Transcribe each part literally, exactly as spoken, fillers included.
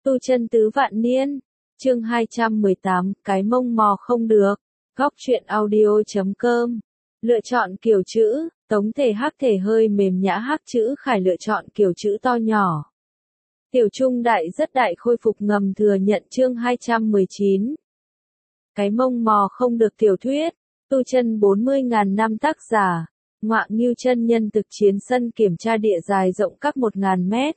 Tu chân tứ vạn niên, chương hai trăm mười tám, cái mông mò không được, góc truyện audio chấm com. Lựa chọn kiểu chữ, tống thể hắc thể hơi mềm nhã hắc chữ khải lựa chọn kiểu chữ to nhỏ. Tiểu trung đại rất đại khôi phục ngầm thừa nhận chương hai trăm mười chín. Cái mông mò không được tiểu thuyết, tu chân bốn mươi ngàn năm tác giả, Ngoạ Nghưu chân nhân thực chiến sân kiểm tra địa dài rộng các một nghìn mét.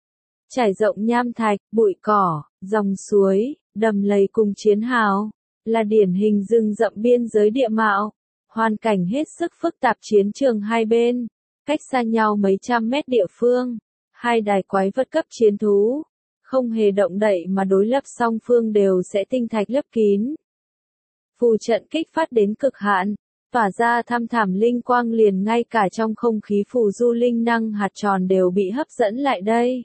Trải rộng nham thạch, bụi cỏ, dòng suối, đầm lầy cùng chiến hào, là điển hình rừng rậm biên giới địa mạo. Hoàn cảnh hết sức phức tạp chiến trường hai bên, cách xa nhau mấy trăm mét địa phương, hai đài quái vật cấp chiến thú, không hề động đậy mà đối lập song phương đều sẽ tinh thạch lấp kín. Phù trận kích phát đến cực hạn, tỏa ra thăm thẳm linh quang liền ngay cả trong không khí phù du linh năng hạt tròn đều bị hấp dẫn lại đây.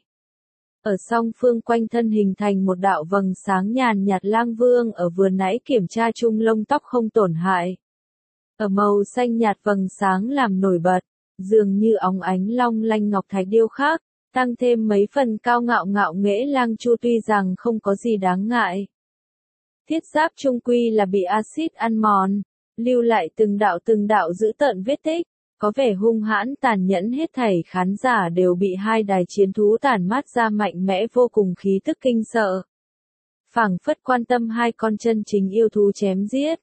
Ở song phương quanh thân hình thành một đạo vầng sáng nhàn nhạt. Lang Vương ở vừa nãy kiểm tra chung lông tóc không tổn hại. Ở màu xanh nhạt vầng sáng làm nổi bật, dường như óng ánh long lanh ngọc thạch điêu khắc, tăng thêm mấy phần cao ngạo ngạo nghễ. Lang Chu tuy rằng không có gì đáng ngại. Thiết giáp trung quy là bị axit ăn mòn, lưu lại từng đạo từng đạo dữ tợn vết tích, có vẻ hung hãn tàn nhẫn. Hết thảy khán giả đều bị hai đài chiến thú tản mát ra mạnh mẽ vô cùng khí tức kinh sợ. Phảng phất quan tâm hai con chân chính yêu thú chém giết.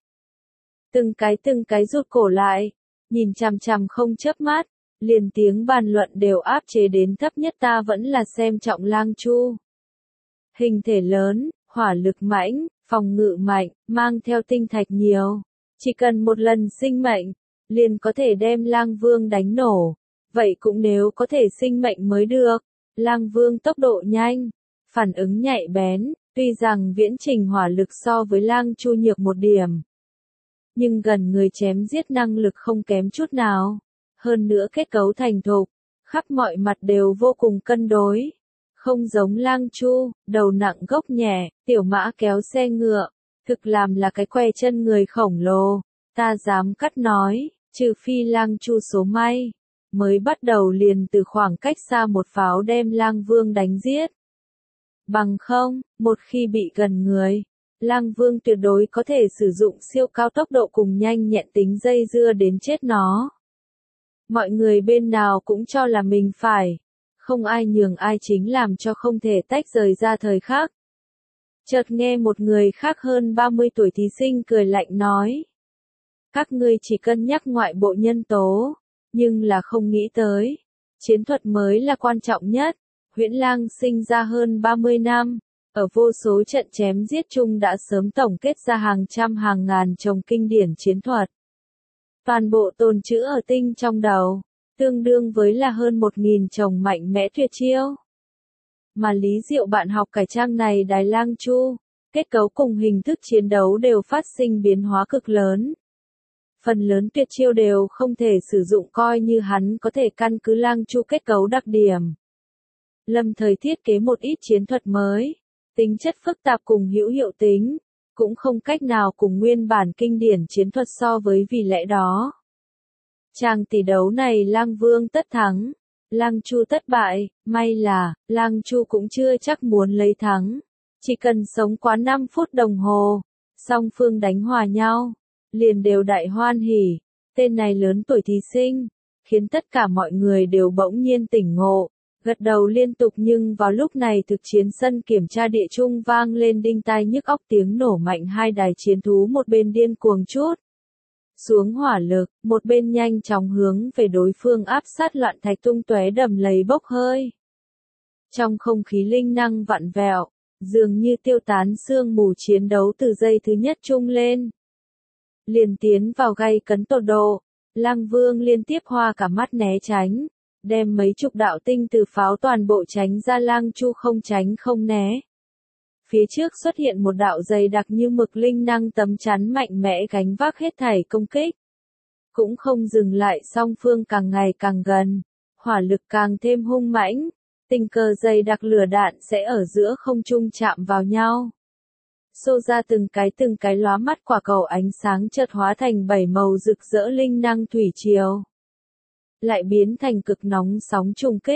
Từng cái từng cái rụt cổ lại, nhìn chằm chằm không chớp mắt, liền tiếng bàn luận đều áp chế đến thấp nhất. Ta vẫn là xem trọng Lang Chu. Hình thể lớn, hỏa lực mãnh, phòng ngự mạnh, mang theo tinh thạch nhiều. Chỉ cần một lần sinh mệnh, liền có thể đem Lang Vương đánh nổ. Vậy cũng nếu có thể sinh mệnh mới được. Lang Vương tốc độ nhanh, phản ứng nhạy bén, tuy rằng viễn trình hỏa lực so với Lang Chu nhược một điểm. Nhưng gần người chém giết năng lực không kém chút nào. Hơn nữa kết cấu thành thục, khắp mọi mặt đều vô cùng cân đối. Không giống Lang Chu, đầu nặng gốc nhẹ, tiểu mã kéo xe ngựa, thực làm là cái que chân người khổng lồ. Ta dám cắt nói, trừ phi Lang Chu số may, mới bắt đầu liền từ khoảng cách xa một pháo đem Lang Vương đánh giết. Bằng không, một khi bị gần người, Lang Vương tuyệt đối có thể sử dụng siêu cao tốc độ cùng nhanh nhẹn tính dây dưa đến chết nó. Mọi người bên nào cũng cho là mình phải, không ai nhường ai chính làm cho không thể tách rời ra thời khắc. Chợt nghe một người khác hơn ba mươi tuổi thí sinh cười lạnh nói. Các ngươi chỉ cân nhắc ngoại bộ nhân tố, nhưng là không nghĩ tới. Chiến thuật mới là quan trọng nhất. Huyễn Lang sinh ra hơn ba mươi năm, ở vô số trận chém giết chung đã sớm tổng kết ra hàng trăm hàng ngàn chồng kinh điển chiến thuật. Toàn bộ tồn trữ ở tinh trong đầu, tương đương với là hơn một nghìn chồng mạnh mẽ tuyệt chiêu. Mà Lý Diệu bạn học cải trang này đài Lang Chu, kết cấu cùng hình thức chiến đấu đều phát sinh biến hóa cực lớn. Phần lớn tuyệt chiêu đều không thể sử dụng coi như hắn có thể căn cứ Lang Chu kết cấu đặc điểm. Lâm thời thiết kế một ít chiến thuật mới, tính chất phức tạp cùng hữu hiệu tính, cũng không cách nào cùng nguyên bản kinh điển chiến thuật so với. Vì lẽ đó, chàng tỷ đấu này Lang Vương tất thắng, Lang Chu tất bại. May là, Lang Chu cũng chưa chắc muốn lấy thắng. Chỉ cần sống quá năm phút đồng hồ, song phương đánh hòa nhau, liền đều đại hoan hỉ. Tên này lớn tuổi thí sinh, khiến tất cả mọi người đều bỗng nhiên tỉnh ngộ, gật đầu liên tục. Nhưng vào lúc này thực chiến sân kiểm tra địa trung vang lên đinh tai nhức óc tiếng nổ mạnh. Hai đài chiến thú một bên điên cuồng chút xuống hỏa lực, một bên nhanh chóng hướng về đối phương áp sát. Loạn thạch tung tóe, đầm lầy bốc hơi. Trong không khí linh năng vặn vẹo, dường như tiêu tán sương mù. Chiến đấu từ giây thứ nhất trung lên, liền tiến vào gay cấn tột độ. Lang Vương liên tiếp hoa cả mắt né tránh, đem mấy chục đạo tinh từ pháo toàn bộ tránh ra. Lang Chu không tránh không né. Phía trước xuất hiện một đạo dày đặc như mực linh năng tấm chắn mạnh mẽ gánh vác hết thảy công kích. Cũng không dừng lại, song phương càng ngày càng gần, hỏa lực càng thêm hung mãnh, tình cờ dày đặc lửa đạn sẽ ở giữa không trung chạm vào nhau. Xô ra từng cái từng cái lóa mắt quả cầu ánh sáng, chợt hóa thành bảy màu rực rỡ linh năng thủy triều. Lại biến thành cực nóng sóng trùng kích,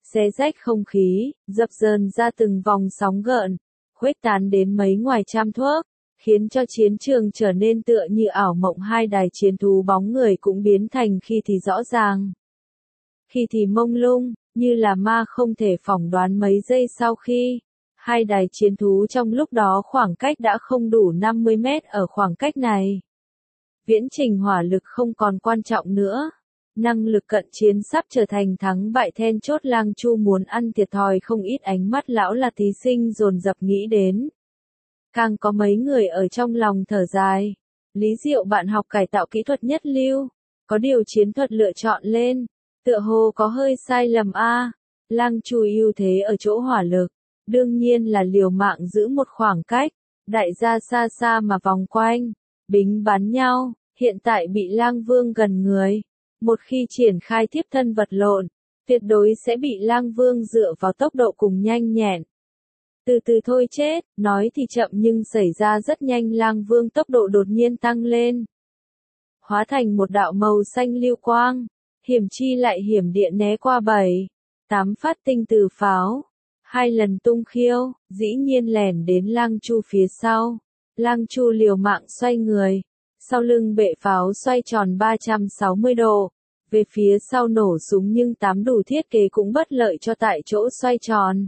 xé rách không khí, dập dờn ra từng vòng sóng gợn, khuếch tán đến mấy ngoài trăm thước, khiến cho chiến trường trở nên tựa như ảo mộng. Hai đài chiến thú bóng người cũng biến thành khi thì rõ ràng, khi thì mông lung, như là ma không thể phỏng đoán. Mấy giây sau khi hai đài chiến thú trong lúc đó khoảng cách đã không đủ năm mươi mét. Ở khoảng cách này, viễn trình hỏa lực không còn quan trọng nữa. Năng lực cận chiến sắp trở thành thắng bại then chốt. Lang Chu muốn ăn thiệt thòi không ít. Ánh mắt lão là thí sinh dồn dập nghĩ đến. Càng có mấy người ở trong lòng thở dài. Lý Diệu bạn học cải tạo kỹ thuật nhất lưu, có điều chiến thuật lựa chọn lên, tựa hồ có hơi sai lầm a. Lang Chu ưu thế ở chỗ hỏa lực, đương nhiên là liều mạng giữ một khoảng cách, đại gia xa xa mà vòng quanh, bính bắn nhau. Hiện tại bị Lang Vương gần người, một khi triển khai tiếp thân vật lộn, tuyệt đối sẽ bị Lang Vương dựa vào tốc độ cùng nhanh nhẹn. Từ từ thôi chết, nói thì chậm nhưng xảy ra rất nhanh. Lang Vương tốc độ đột nhiên tăng lên, hóa thành một đạo màu xanh lưu quang, hiểm chi lại hiểm địa né qua bảy, tám phát tinh từ pháo, hai lần tung khiêu, dĩ nhiên lẻn đến Lang Chu phía sau. Lang Chu liều mạng xoay người, sau lưng bệ pháo xoay tròn ba trăm sáu mươi độ, về phía sau nổ súng nhưng tám đủ thiết kế cũng bất lợi cho tại chỗ xoay tròn.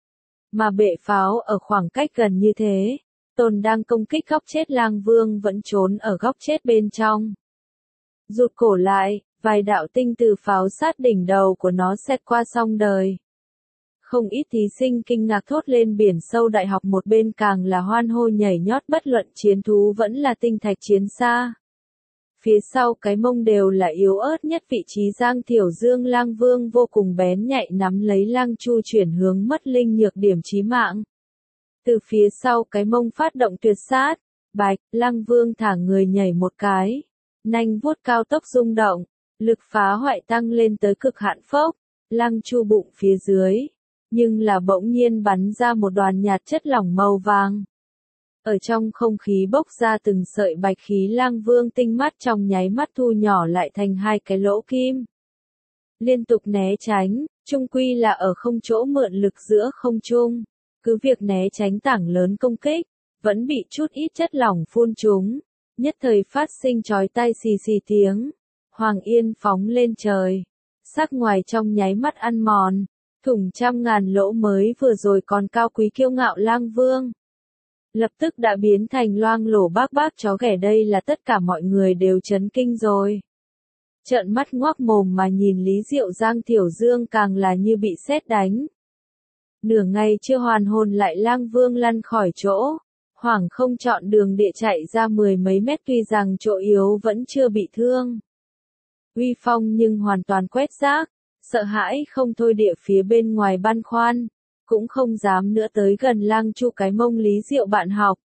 Mà bệ pháo ở khoảng cách gần như thế, Tôn đang công kích góc chết. Lang Vương vẫn trốn ở góc chết bên trong. Rụt cổ lại, vài đạo tinh từ pháo sát đỉnh đầu của nó xẹt qua xong đời. Không ít thí sinh kinh ngạc thốt lên. Biển sâu đại học một bên càng là hoan hô nhảy nhót. Bất luận chiến thú vẫn là tinh thạch chiến xa, phía sau cái mông đều là yếu ớt nhất vị trí. Giang Thiểu Dương Lang Vương vô cùng bén nhạy nắm lấy Lang Chu chuyển hướng mất linh nhược điểm chí mạng. Từ phía sau cái mông phát động tuyệt sát, bạch, Lang Vương thả người nhảy một cái, nanh vuốt cao tốc rung động, lực phá hoại tăng lên tới cực hạn. Phốc, Lang Chu bụng phía dưới, nhưng là bỗng nhiên bắn ra một đoàn nhạt chất lỏng màu vàng. Ở trong không khí bốc ra từng sợi bạch khí. Lang Vương tinh mắt trong nháy mắt thu nhỏ lại thành hai cái lỗ kim. Liên tục né tránh, chung quy là ở không chỗ mượn lực giữa không trung. Cứ việc né tránh tảng lớn công kích, vẫn bị chút ít chất lỏng phun trúng. Nhất thời phát sinh chói tai xì xì tiếng. Hoàng Yên phóng lên trời. Sắc ngoài trong nháy mắt ăn mòn. Thủng trăm ngàn lỗ mới vừa rồi còn cao quý kiêu ngạo Lang Vương, lập tức đã biến thành loang lổ bác bác chó ghẻ. Đây là tất cả mọi người đều chấn kinh rồi. Trợn mắt ngoác mồm mà nhìn Lý Diệu. Giang Thiểu Dương càng là như bị sét đánh. Nửa ngày chưa hoàn hồn lại. Lang Vương lăn khỏi chỗ, hoảng không chọn đường địa chạy ra mười mấy mét. Tuy rằng chỗ yếu vẫn chưa bị thương, uy phong nhưng hoàn toàn quét rác. Sợ hãi không thôi. Địa phía bên ngoài băn khoăn, cũng không dám nữa tới gần Lang Chu. Cái mông Lý Diệu bạn học,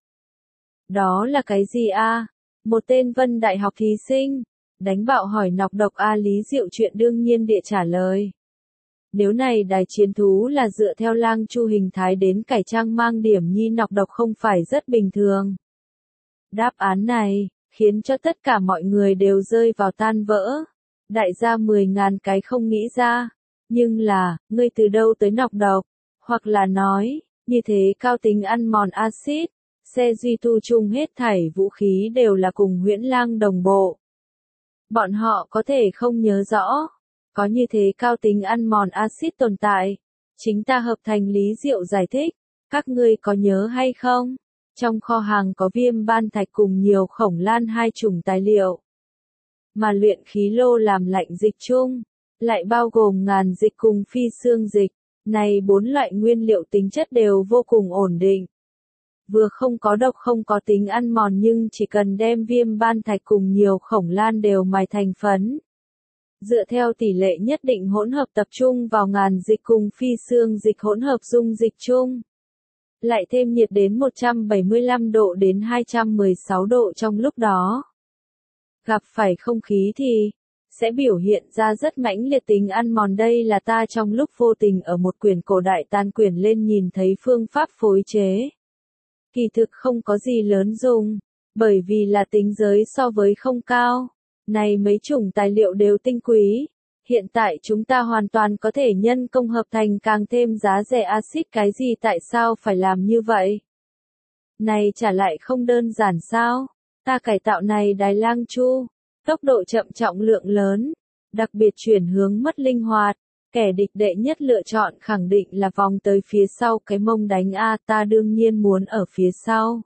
đó là cái gì a? Một tên Vân Đại học thí sinh đánh bạo hỏi nọc độc a. Lý Diệu chuyện đương nhiên địa trả lời. Nếu này đài chiến thú là dựa theo Lang Chu hình thái đến cải trang mang điểm nhi nọc độc không phải rất bình thường. Đáp án này khiến cho tất cả mọi người đều rơi vào tan vỡ. Đại gia mười ngàn cái không nghĩ ra. Nhưng là, ngươi từ đâu tới nọc độc? Hoặc là nói, như thế cao tính ăn mòn axit, xe duy tu chung hết thảy vũ khí đều là cùng Huyễn Lang đồng bộ. Bọn họ có thể không nhớ rõ, có như thế cao tính ăn mòn axit tồn tại. Chính ta hợp thành. Lý Diệu giải thích, các ngươi có nhớ hay không? Trong kho hàng có viêm ban thạch cùng nhiều khổng lan hai chủng tài liệu. Mà luyện khí lô làm lạnh dịch chung, lại bao gồm ngàn dịch cùng phi xương dịch. Này bốn loại nguyên liệu tính chất đều vô cùng ổn định. Vừa không có độc không có tính ăn mòn nhưng chỉ cần đem viêm ban thạch cùng nhiều khổng lan đều mài thành phấn. Dựa theo tỷ lệ nhất định hỗn hợp tập trung vào ngàn dịch cùng phi xương dịch hỗn hợp dung dịch chung. Lại thêm nhiệt đến một trăm bảy mươi lăm độ đến hai trăm mười sáu độ trong lúc đó. Gặp phải không khí thì sẽ biểu hiện ra rất mãnh liệt tính ăn mòn. Đây là ta trong lúc vô tình ở một quyển cổ đại tàn quyển lên nhìn thấy phương pháp phối chế. Kỳ thực không có gì lớn dùng, bởi vì là tính giới so với không cao. Này mấy chủng tài liệu đều tinh quý, Hiện tại chúng ta hoàn toàn có thể nhân công hợp thành càng thêm giá rẻ axit, cái gì tại sao phải làm như vậy? Này chả lại không đơn giản sao? Ta cải tạo này đài lang chu, tốc độ chậm, trọng lượng lớn, đặc biệt chuyển hướng mất linh hoạt. Kẻ địch đệ nhất lựa chọn khẳng định là vòng tới phía sau cái mông đánh A, ta đương nhiên muốn ở phía sau.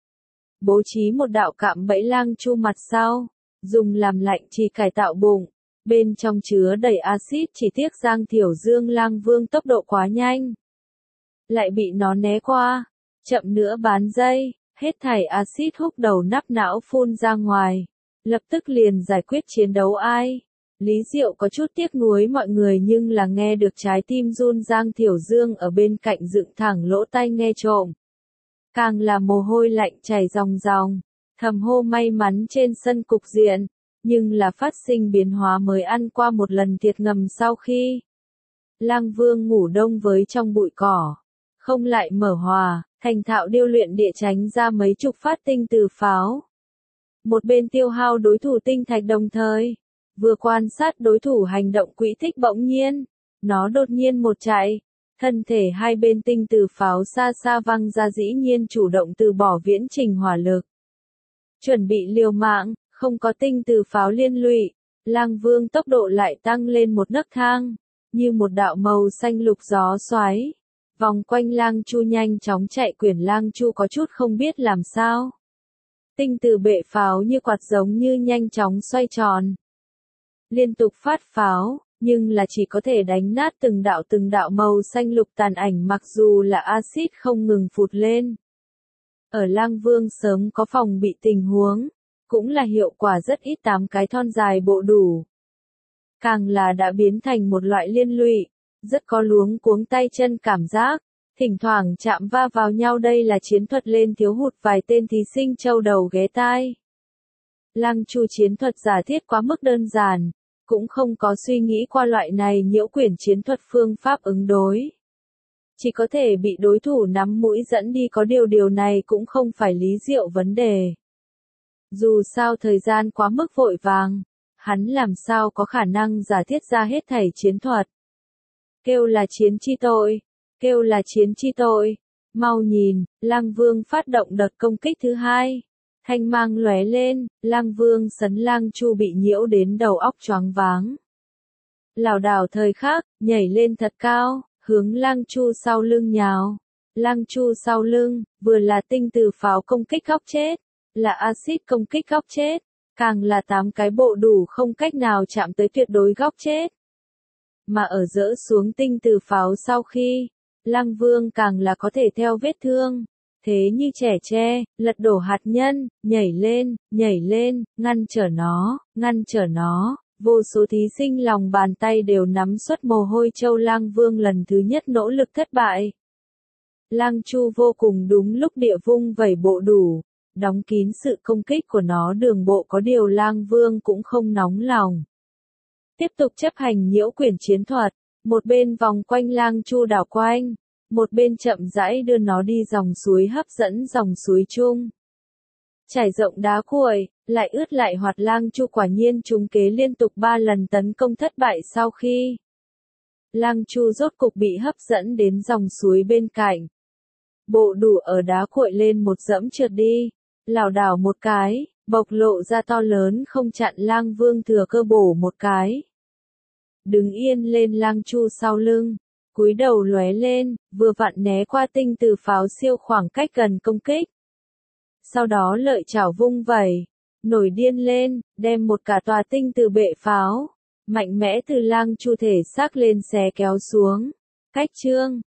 Bố trí một đạo cạm bẫy lang chu mặt sau, dùng làm lạnh trì cải tạo bụng, bên trong chứa đầy axit, chỉ tiếc Giang Thiểu Dương Lang Vương tốc độ quá nhanh. Lại bị nó né qua, chậm nữa bán dây, hết thảy axit húc đầu nắp não phun ra ngoài, lập tức liền giải quyết chiến đấu ai. Lý Diệu có chút tiếc nuối mọi người nhưng là nghe được trái tim run, Giang Thiểu Dương ở bên cạnh dựng thẳng lỗ tai nghe trộm. Càng là mồ hôi lạnh chảy ròng ròng, thầm hô may mắn trên sân cục diện, nhưng là phát sinh biến hóa mới ăn qua một lần thiệt ngầm sau khi Lang Vương ngủ đông với trong bụi cỏ, không lại mở hòa, thành thạo điêu luyện địa tránh ra mấy chục phát tinh từ pháo. Một bên tiêu hao đối thủ tinh thạch đồng thời vừa quan sát đối thủ hành động quỹ tích, bỗng nhiên, nó đột nhiên một chạy, thân thể hai bên tinh từ pháo xa xa văng ra, dĩ nhiên chủ động từ bỏ viễn trình hỏa lực. Chuẩn bị liều mạng, không có tinh từ pháo liên lụy, Lang Vương tốc độ lại tăng lên một nấc thang, như một đạo màu xanh lục gió xoáy, vòng quanh Lang Chu nhanh chóng chạy, quyển Lang Chu có chút không biết làm sao. Tinh từ bệ pháo như quạt giống như nhanh chóng xoay tròn, liên tục phát pháo, nhưng là chỉ có thể đánh nát từng đạo từng đạo màu xanh lục tàn ảnh, mặc dù là axit không ngừng phụt lên. Ở Lang Vương sớm có phòng bị tình huống, cũng là hiệu quả rất ít, tám cái thon dài bộ đủ. Càng là đã biến thành một loại liên lụy, rất có luống cuống tay chân cảm giác, thỉnh thoảng chạm va vào nhau, đây là chiến thuật lên thiếu hụt vài tên thí sinh châu đầu ghé tai. Lang Chu chiến thuật giả thiết quá mức đơn giản, cũng không có suy nghĩ qua loại này nhiễu quyển chiến thuật phương pháp ứng đối. Chỉ có thể bị đối thủ nắm mũi dẫn đi, có điều điều này cũng không phải Lý Diệu vấn đề. Dù sao thời gian quá mức vội vàng, hắn làm sao có khả năng giả thiết ra hết thảy chiến thuật. Kêu là chiến chi tội, kêu là chiến chi tội, mau nhìn, Lang Vương phát động đợt công kích thứ hai. Thanh mang lóe lên, Lang Vương sấn Lang Chu bị nhiễu đến đầu óc choáng váng. Lảo đảo thời khắc, nhảy lên thật cao, hướng Lang Chu sau lưng nhào. Lang Chu sau lưng, vừa là tinh từ pháo công kích góc chết, là axit công kích góc chết, càng là tám cái bộ đủ không cách nào chạm tới tuyệt đối góc chết. Mà ở dỡ xuống tinh từ pháo sau khi, Lang Vương càng là có thể theo vết thương, thế như trẻ tre, lật đổ hạt nhân, nhảy lên, nhảy lên, ngăn trở nó, ngăn trở nó. Vô số thí sinh lòng bàn tay đều nắm suất mồ hôi châu. Lang Vương lần thứ nhất nỗ lực thất bại. Lang Chu vô cùng đúng lúc địa vung vẩy bộ đủ, đóng kín sự công kích của nó đường bộ, có điều Lang Vương cũng không nóng lòng. Tiếp tục chấp hành nhiễu quyển chiến thuật, một bên vòng quanh Lang Chu đảo quanh, một bên chậm rãi đưa nó đi dòng suối, hấp dẫn dòng suối chung. Trải rộng đá cuội, lại ướt lại hoạt. Lang Chu quả nhiên trúng kế liên tục ba lần tấn công thất bại sau khi Lang Chu rốt cục bị hấp dẫn đến dòng suối bên cạnh. Bộ đủ ở đá cuội lên một dẫm trượt đi, lảo đảo một cái, bộc lộ ra to lớn không chặn. Lang Vương thừa cơ bổ một cái. Đứng yên lên Lang Chu sau lưng, cúi đầu lóe lên, vừa vặn né qua tinh từ pháo siêu khoảng cách gần công kích. Sau đó lợi chảo vung vẩy, nổi điên lên, đem một cả tòa tinh từ bệ pháo, mạnh mẽ từ Lang Chu thể xác lên xé kéo xuống. Cách chương